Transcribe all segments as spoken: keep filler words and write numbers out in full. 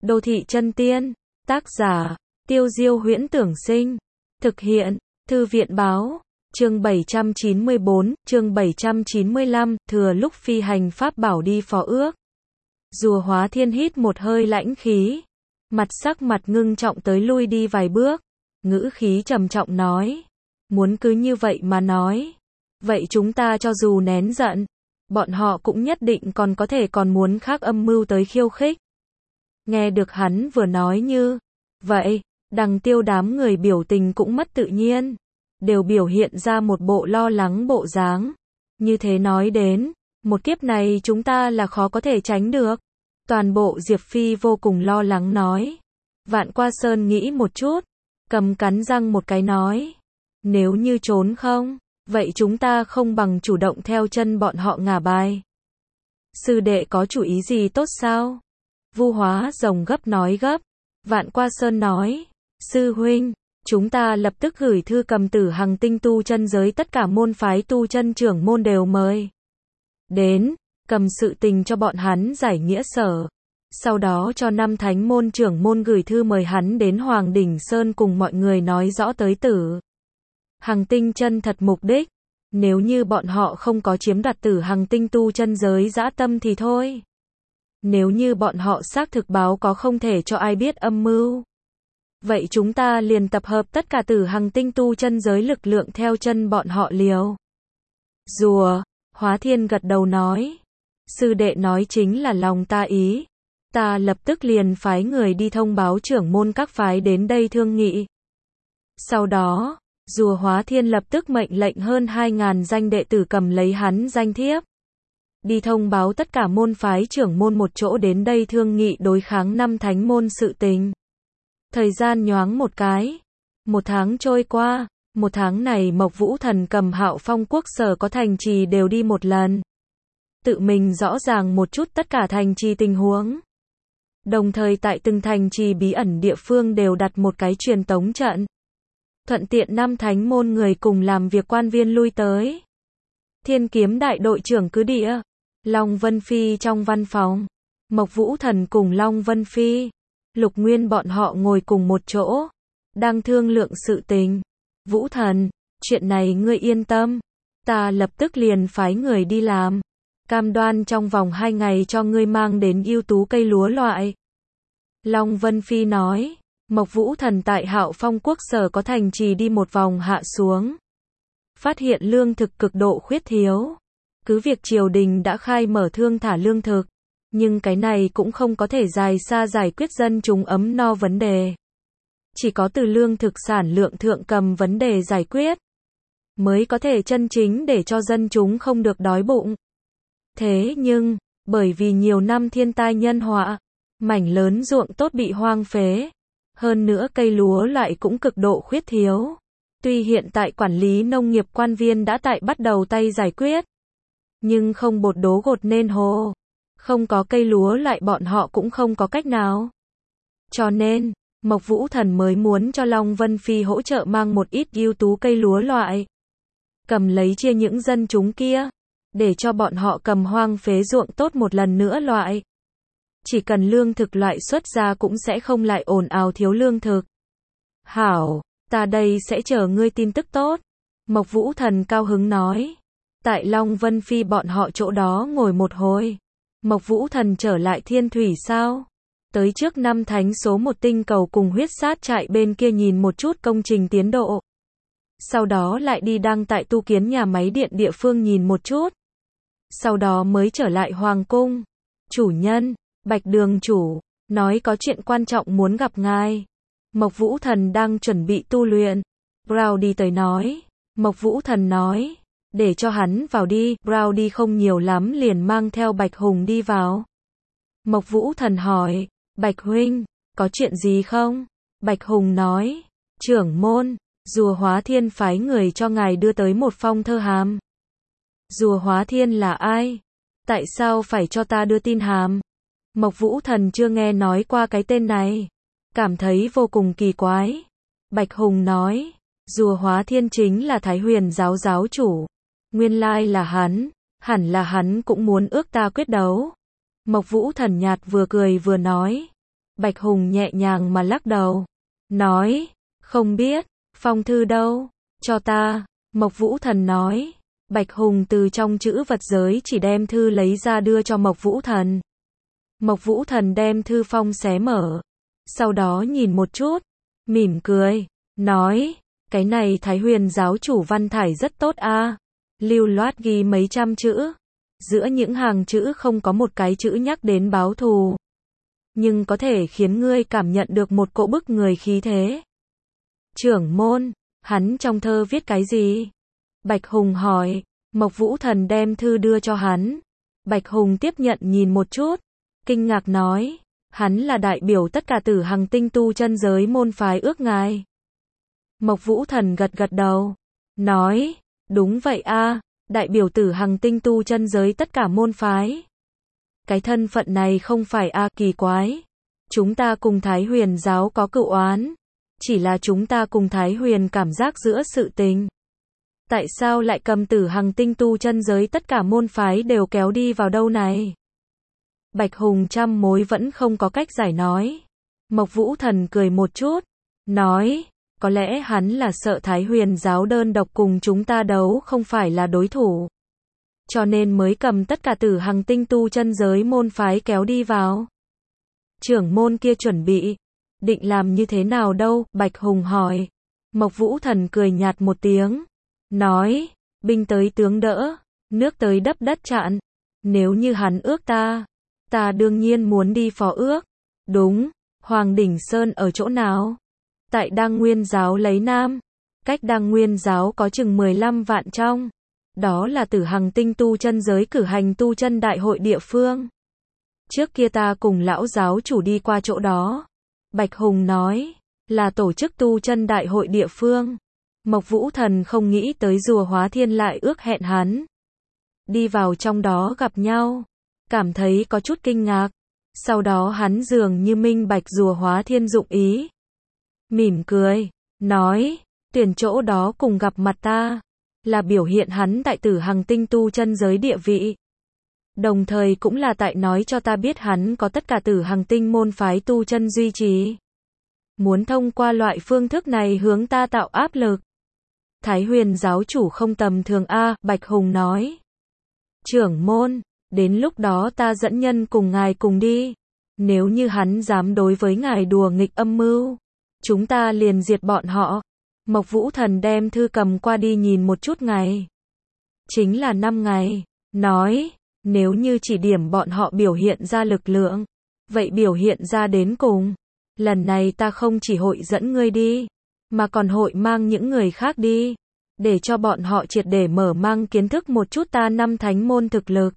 Đô thị chân tiên, tác giả, Tiêu Diêu Huyễn Tưởng Sinh, thực hiện, Thư viện Báo, chương bảy trăm chín mươi bốn, chương bảy trăm chín mươi lăm, thừa lúc phi hành pháp bảo đi phó ước. Rùa Hóa Thiên hít một hơi lãnh khí, mặt sắc mặt ngưng trọng tới lui đi vài bước, ngữ khí trầm trọng nói, muốn cứ như vậy mà nói, vậy chúng ta cho dù nén giận, bọn họ cũng nhất định còn có thể còn muốn khác âm mưu tới khiêu khích. Nghe được hắn vừa nói như vậy, Đằng Tiêu đám người biểu tình cũng mất tự nhiên, đều biểu hiện ra một bộ lo lắng bộ dáng. Như thế nói đến, một kiếp này chúng ta là khó có thể tránh được. Toàn bộ Diệp Phi vô cùng lo lắng nói. Vạn Qua Sơn nghĩ một chút, cầm cắn răng một cái nói, nếu như trốn không, vậy chúng ta không bằng chủ động theo chân bọn họ ngả bài. Sư đệ có chủ ý gì tốt sao? Vu Hóa Rồng gấp nói gấp. Vạn Qua Sơn nói, sư huynh, chúng ta lập tức gửi thư cầm Tử Hằng Tinh tu chân giới tất cả môn phái tu chân trưởng môn đều mời đến, cầm sự tình cho bọn hắn giải nghĩa sở. Sau đó cho năm thánh môn trưởng môn gửi thư mời hắn đến Hoàng Đỉnh Sơn cùng mọi người nói rõ tới Tử Hằng Tinh chân thật mục đích. Nếu như bọn họ không có chiếm đoạt Tử Hằng Tinh tu chân giới dã tâm thì thôi. Nếu như bọn họ xác thực báo có không thể cho ai biết âm mưu, vậy chúng ta liền tập hợp tất cả Tử Hằng Tinh tu chân giới lực lượng theo chân bọn họ liều. Rùa Hóa Thiên gật đầu nói, sư đệ nói chính là lòng ta ý, ta lập tức liền phái người đi thông báo trưởng môn các phái đến đây thương nghị. Sau đó, Rùa Hóa Thiên lập tức mệnh lệnh hơn hai ngàn danh đệ tử cầm lấy hắn danh thiếp, đi thông báo tất cả môn phái trưởng môn một chỗ đến đây thương nghị đối kháng năm thánh môn sự tình. Thời gian nhoáng một cái, một tháng trôi qua, một tháng này Mộc Vũ Thần cầm Hạo Phong quốc sở có thành trì đều đi một lần, tự mình rõ ràng một chút tất cả thành trì tình huống. Đồng thời tại từng thành trì bí ẩn địa phương đều đặt một cái truyền tống trận, thuận tiện năm thánh môn người cùng làm việc quan viên lui tới. Thiên Kiếm đại đội trưởng cứ địa, Long Vân Phi trong văn phòng, Mộc Vũ Thần cùng Long Vân Phi, Lục Nguyên bọn họ ngồi cùng một chỗ, đang thương lượng sự tình. Vũ Thần, chuyện này ngươi yên tâm, ta lập tức liền phái người đi làm, cam đoan trong vòng hai ngày cho ngươi mang đến ưu tú cây lúa loại. Long Vân Phi nói, Mộc Vũ Thần tại Hạo Phong quốc sở có thành trì đi một vòng hạ xuống, phát hiện lương thực cực độ khuyết thiếu. Cứ việc triều đình đã khai mở thương thả lương thực, nhưng cái này cũng không có thể dài xa giải quyết dân chúng ấm no vấn đề. Chỉ có từ lương thực sản lượng thượng cầm vấn đề giải quyết, mới có thể chân chính để cho dân chúng không được đói bụng. Thế nhưng, bởi vì nhiều năm thiên tai nhân họa, mảnh lớn ruộng tốt bị hoang phế, hơn nữa cây lúa loại cũng cực độ khuyết thiếu. Tuy hiện tại quản lý nông nghiệp quan viên đã tại bắt đầu tay giải quyết, nhưng không bột đố gột nên hồ, không có cây lúa loại bọn họ cũng không có cách nào. Cho nên, Mộc Vũ Thần mới muốn cho Long Vân Phi hỗ trợ mang một ít ưu tú cây lúa loại, cầm lấy chia những dân chúng kia, để cho bọn họ cầm hoang phế ruộng tốt một lần nữa loại. Chỉ cần lương thực loại xuất ra cũng sẽ không lại ồn ào thiếu lương thực. Hảo, ta đây sẽ chờ ngươi tin tức tốt. Mộc Vũ Thần cao hứng nói. Tại Long Vân Phi bọn họ chỗ đó ngồi một hồi. Mộc Vũ Thần trở lại Thiên Thủy sao? Tới trước năm thánh số một tinh cầu cùng huyết sát trại bên kia nhìn một chút công trình tiến độ. Sau đó lại đi đang tại tu kiến nhà máy điện địa phương nhìn một chút. Sau đó mới trở lại Hoàng Cung. Chủ nhân, Bạch Đường chủ, nói có chuyện quan trọng muốn gặp ngài. Mộc Vũ Thần đang chuẩn bị tu luyện. Brown đi tới nói. Mộc Vũ Thần nói, để cho hắn vào đi. Brown đi không nhiều lắm liền mang theo Bạch Hùng đi vào. Mộc Vũ Thần hỏi, Bạch huynh, có chuyện gì không? Bạch Hùng nói, trưởng môn, Rùa Hóa Thiên phái người cho ngài đưa tới một phong thơ hàm. Rùa Hóa Thiên là ai? Tại sao phải cho ta đưa tin hàm? Mộc Vũ Thần chưa nghe nói qua cái tên này, cảm thấy vô cùng kỳ quái. Bạch Hùng nói, Rùa Hóa Thiên chính là Thái Huyền giáo giáo chủ. Nguyên lai là hắn, hẳn là hắn cũng muốn ước ta quyết đấu. Mộc Vũ Thần nhạt vừa cười vừa nói, Bạch Hùng nhẹ nhàng mà lắc đầu. Nói, không biết, phong thư đâu, cho ta. Mộc Vũ Thần nói. Bạch Hùng từ trong chữ vật giới chỉ đem thư lấy ra đưa cho Mộc Vũ Thần. Mộc Vũ Thần đem thư phong xé mở. Sau đó nhìn một chút, mỉm cười, nói, cái này Thái Huyền giáo chủ văn thải rất tốt a, lưu loát ghi mấy trăm chữ. Giữa những hàng chữ không có một cái chữ nhắc đến báo thù, nhưng có thể khiến ngươi cảm nhận được một cỗ bức người khí thế. Trưởng môn, hắn trong thơ viết cái gì? Bạch Hùng hỏi. Mộc Vũ Thần đem thư đưa cho hắn. Bạch Hùng tiếp nhận nhìn một chút, kinh ngạc nói, hắn là đại biểu tất cả Tử Hằng tinh tu chân giới môn phái ước ngài. Mộc Vũ Thần gật gật đầu, nói, đúng vậy a, đại biểu Tử Hằng tinh tu chân giới tất cả môn phái. Cái thân phận này không phải a kỳ quái. Chúng ta cùng Thái Huyền giáo có cựu oán, chỉ là chúng ta cùng Thái Huyền cảm giác giữa sự tình. Tại sao lại cầm Tử Hằng tinh tu chân giới tất cả môn phái đều kéo đi vào đâu này? Bạch Hùng trăm mối vẫn không có cách giải nói. Mộc Vũ Thần cười một chút, nói, có lẽ hắn là sợ Thái Huyền giáo đơn độc cùng chúng ta đấu không phải là đối thủ, cho nên mới cầm tất cả Tử Hằng tinh tu chân giới môn phái kéo đi vào. Trưởng môn kia chuẩn bị, định làm như thế nào đâu? Bạch Hùng hỏi. Mộc Vũ Thần cười nhạt một tiếng, nói, binh tới tướng đỡ, nước tới đắp đất chặn. Nếu như hắn ước ta, ta đương nhiên muốn đi phó ước. Đúng, Hoàng Đỉnh Sơn ở chỗ nào? Tại Đăng Nguyên giáo lấy Nam, cách Đăng Nguyên giáo có chừng mười lăm vạn trong. Đó là Tử Hằng tinh tu chân giới cử hành tu chân đại hội địa phương. Trước kia ta cùng lão giáo chủ đi qua chỗ đó. Bạch Hùng nói, là tổ chức tu chân đại hội địa phương. Mộc Vũ Thần không nghĩ tới Rùa Hóa Thiên lại ước hẹn hắn đi vào trong đó gặp nhau, cảm thấy có chút kinh ngạc. Sau đó hắn dường như minh bạch Rùa Hóa Thiên dụng ý, mỉm cười, nói, tuyển chỗ đó cùng gặp mặt ta, là biểu hiện hắn tại Tử Hằng tinh tu chân giới địa vị, đồng thời cũng là tại nói cho ta biết hắn có tất cả Tử Hằng tinh môn phái tu chân duy trì, muốn thông qua loại phương thức này hướng ta tạo áp lực. Thái Huyền giáo chủ không tầm thường a, Bạch Hùng nói. Trưởng môn, đến lúc đó ta dẫn nhân cùng ngài cùng đi. Nếu như hắn dám đối với ngài đùa nghịch âm mưu, chúng ta liền diệt bọn họ. Mộc Vũ Thần đem thư cầm qua đi nhìn một chút ngày. Chính là năm ngày. Nói, nếu như chỉ điểm bọn họ biểu hiện ra lực lượng, vậy biểu hiện ra đến cùng. Lần này ta không chỉ hội dẫn ngươi đi, mà còn hội mang những người khác đi, để cho bọn họ triệt để mở mang kiến thức một chút ta năm thánh môn thực lực.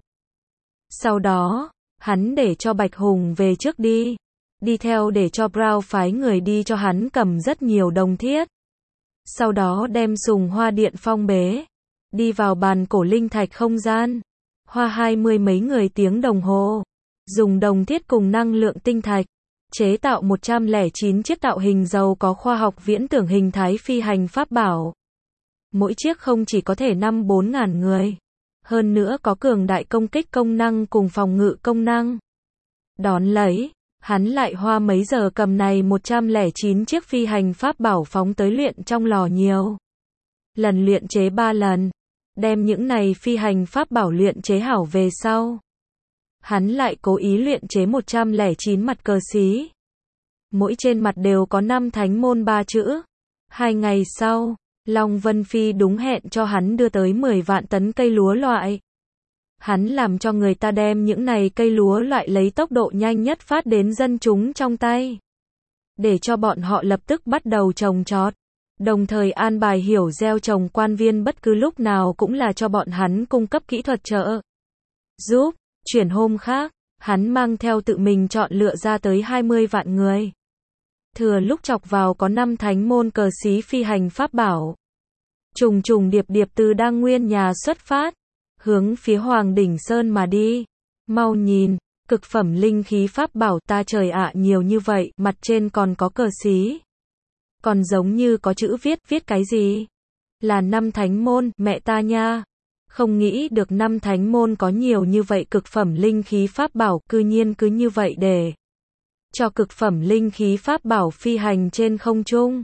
Sau đó, hắn để cho Bạch Hùng về trước đi, đi theo để cho Brown phái người đi cho hắn cầm rất nhiều đồng thiết. Sau đó đem Sùng Hoa Điện phong bế, đi vào bàn cổ linh thạch không gian, hoa hai mươi mấy người tiếng đồng hồ, dùng đồng thiết cùng năng lượng tinh thạch, chế tạo một trăm lẻ chín chiếc tạo hình giàu có khoa học viễn tưởng hình thái phi hành pháp bảo. Mỗi chiếc không chỉ có thể năm bốn ngàn người, hơn nữa có cường đại công kích công năng cùng phòng ngự công năng. Đón lấy, hắn lại hoa mấy giờ cầm này một trăm lẻ chín chiếc phi hành pháp bảo phóng tới luyện trong lò nhiều. Lần luyện chế ba lần, đem những này phi hành pháp bảo luyện chế hảo về sau. Hắn lại cố ý luyện chế một trăm lẻ chín mặt cờ xí. Mỗi trên mặt đều có năm thánh môn ba chữ. Hai ngày sau, Long Vân Phi đúng hẹn cho hắn đưa tới mười vạn tấn cây lúa loại. Hắn làm cho người ta đem những này cây lúa loại lấy tốc độ nhanh nhất phát đến dân chúng trong tay, để cho bọn họ lập tức bắt đầu trồng trọt. Đồng thời an bài hiểu gieo trồng quan viên bất cứ lúc nào cũng là cho bọn hắn cung cấp kỹ thuật trợ giúp. Chuyển hôm khác, hắn mang theo tự mình chọn lựa ra tới hai mươi vạn người. Thừa lúc chọc vào có năm thánh môn cờ xí phi hành pháp bảo. Trùng trùng điệp điệp từ Đăng Nguyên nhà xuất phát, hướng phía Hoàng Đỉnh Sơn mà đi. Mau nhìn, cực phẩm linh khí pháp bảo ta trời ạ nhiều như vậy, mặt trên còn có cờ xí. Còn giống như có chữ viết, viết cái gì? Là năm thánh môn, mẹ ta nha. Không nghĩ được năm thánh môn có nhiều như vậy cực phẩm linh khí pháp bảo, cư nhiên cứ như vậy để cho cực phẩm linh khí pháp bảo phi hành trên không trung.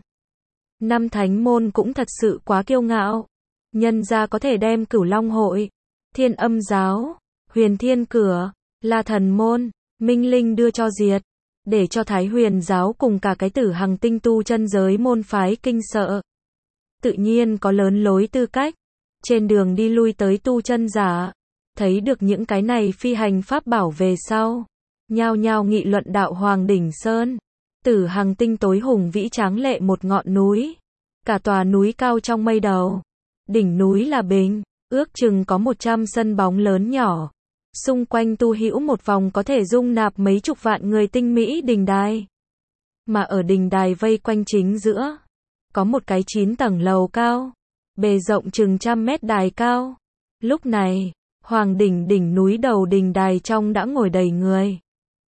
Năm thánh môn cũng thật sự quá kiêu ngạo. Nhân ra có thể đem Cửu Long Hội, Thiên Âm Giáo, Huyền Thiên Cửa, La Thần Môn, Minh Linh đưa cho diệt, để cho Thái Huyền Giáo cùng cả cái Tử Hằng Tinh tu chân giới môn phái kinh sợ. Tự nhiên có lớn lối tư cách. Trên đường đi lui tới tu chân giả, thấy được những cái này phi hành pháp bảo về sau, nhao nhao nghị luận đạo Hoàng Đỉnh Sơn. Tử Hằng Tinh tối hùng vĩ tráng lệ một ngọn núi, cả tòa núi cao trong mây đầu. Đỉnh núi là bình, ước chừng có một trăm sân bóng lớn nhỏ. Xung quanh tu hữu một vòng có thể dung nạp mấy chục vạn người tinh mỹ đình đài. Mà ở đình đài vây quanh chính giữa, có một cái chín tầng lầu cao, bề rộng chừng trăm mét đài cao. Lúc này, Hoàng Đỉnh đỉnh núi đầu đình đài trong đã ngồi đầy người.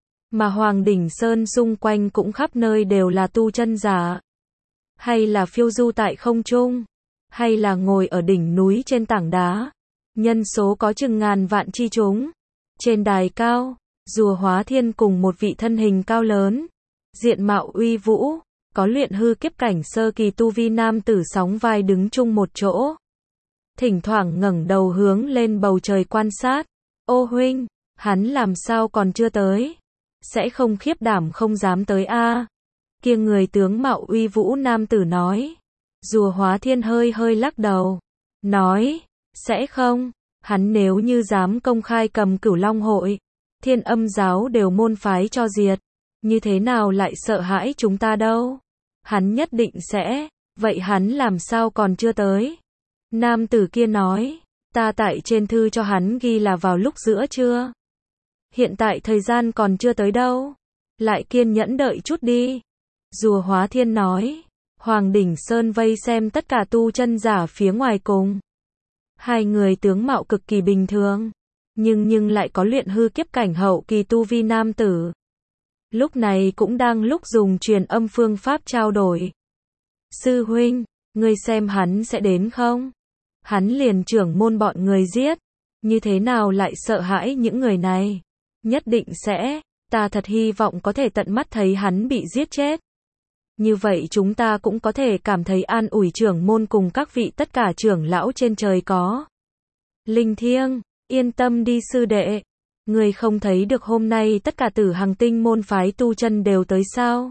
Mà Hoàng Đỉnh Sơn xung quanh cũng khắp nơi đều là tu chân giả. Hay là phiêu du tại không trung, hay là ngồi ở đỉnh núi trên tảng đá. Nhân số có chừng ngàn vạn chi chúng. Trên đài cao, Rùa Hóa Thiên cùng một vị thân hình cao lớn, diện mạo uy vũ, có luyện hư kiếp cảnh sơ kỳ tu vi nam tử sóng vai đứng chung một chỗ. Thỉnh thoảng ngẩng đầu hướng lên bầu trời quan sát. Ô huynh, hắn làm sao còn chưa tới? Sẽ không khiếp đảm không dám tới a? À? Kia người tướng mạo uy vũ nam tử nói. Rùa Hóa Thiên hơi hơi lắc đầu, nói, sẽ không, hắn nếu như dám công khai cầm Cửu Long Hội, Thiên Âm Giáo đều môn phái cho diệt, như thế nào lại sợ hãi chúng ta đâu? Hắn nhất định sẽ, vậy hắn làm sao còn chưa tới? Nam tử kia nói, ta tại trên thư cho hắn ghi là vào lúc giữa trưa. Hiện tại thời gian còn chưa tới đâu, lại kiên nhẫn đợi chút đi. Rùa Hóa Thiên nói, Hoàng Đỉnh Sơn vây xem tất cả tu chân giả phía ngoài cùng. Hai người tướng mạo cực kỳ bình thường, nhưng nhưng lại có luyện hư kiếp cảnh hậu kỳ tu vi nam tử. Lúc này cũng đang lúc dùng truyền âm phương pháp trao đổi. Sư huynh, ngươi xem hắn sẽ đến không? Hắn liền trưởng môn bọn người giết, như thế nào lại sợ hãi những người này? Nhất định sẽ, ta thật hy vọng có thể tận mắt thấy hắn bị giết chết. Như vậy chúng ta cũng có thể cảm thấy an ủi trưởng môn cùng các vị tất cả trưởng lão trên trời có. Linh thiêng, yên tâm đi sư đệ. Người không thấy được hôm nay tất cả Tử Hằng Tinh môn phái tu chân đều tới sao?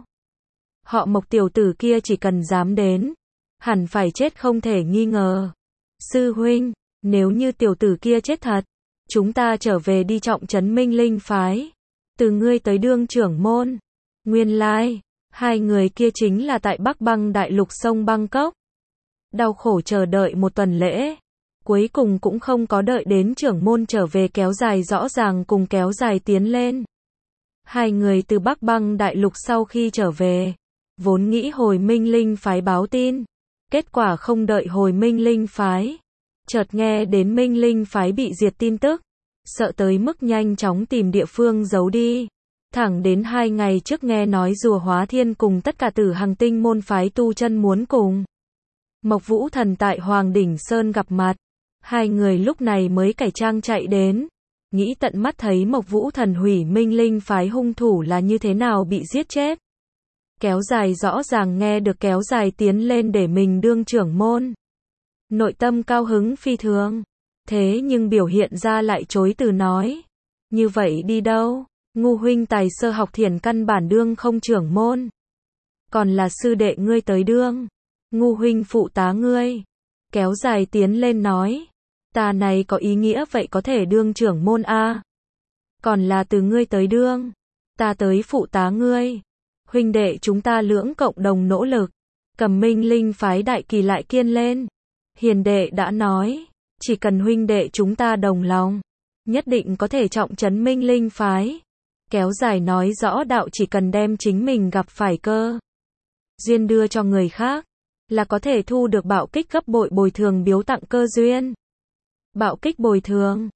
Họ Mộc tiểu tử kia chỉ cần dám đến, hẳn phải chết không thể nghi ngờ. Sư huynh, nếu như tiểu tử kia chết thật, chúng ta trở về đi trọng trấn Minh Linh phái. Từ ngươi tới đương trưởng môn. Nguyên lai, hai người kia chính là tại Bắc Băng Đại Lục sông Bangkok. Đau khổ chờ đợi một tuần lễ. Cuối cùng cũng không có đợi đến trưởng môn trở về kéo dài rõ ràng cùng kéo dài tiến lên. Hai người từ Bắc Băng Đại Lục sau khi trở về, vốn nghĩ hồi Minh Linh phái báo tin. Kết quả không đợi hồi Minh Linh phái. Chợt nghe đến Minh Linh phái bị diệt tin tức. Sợ tới mức nhanh chóng tìm địa phương giấu đi. Thẳng đến hai ngày trước nghe nói Rùa Hóa Thiên cùng tất cả Tử Hằng Tinh môn phái tu chân muốn cùng Mộc Vũ Thần tại Hoàng Đỉnh Sơn gặp mặt. Hai người lúc này mới cải trang chạy đến, nghĩ tận mắt thấy Mộc Vũ Thần hủy Minh Linh phái hung thủ là như thế nào bị giết chết. Kéo dài rõ ràng nghe được kéo dài tiến lên để mình đương trưởng môn. Nội tâm cao hứng phi thường, thế nhưng biểu hiện ra lại chối từ nói. Như vậy đi đâu, ngu huynh tài sơ học thiền căn bản đương không trưởng môn. Còn là sư đệ ngươi tới đương, ngu huynh phụ tá ngươi. Kéo dài tiến lên nói. Ta này có ý nghĩa vậy có thể đương trưởng môn a. Còn là từ ngươi tới đương, ta tới phụ tá ngươi. Huynh đệ chúng ta lưỡng cộng đồng nỗ lực, cầm Minh Linh phái đại kỳ lại kiên lên. Hiền đệ đã nói, chỉ cần huynh đệ chúng ta đồng lòng, nhất định có thể trọng trấn Minh Linh phái. Kéo dài nói rõ đạo chỉ cần đem chính mình gặp phải cơ duyên đưa cho người khác, là có thể thu được bạo kích gấp bội bồi thường biếu tặng cơ duyên. Bạo kích bồi thường,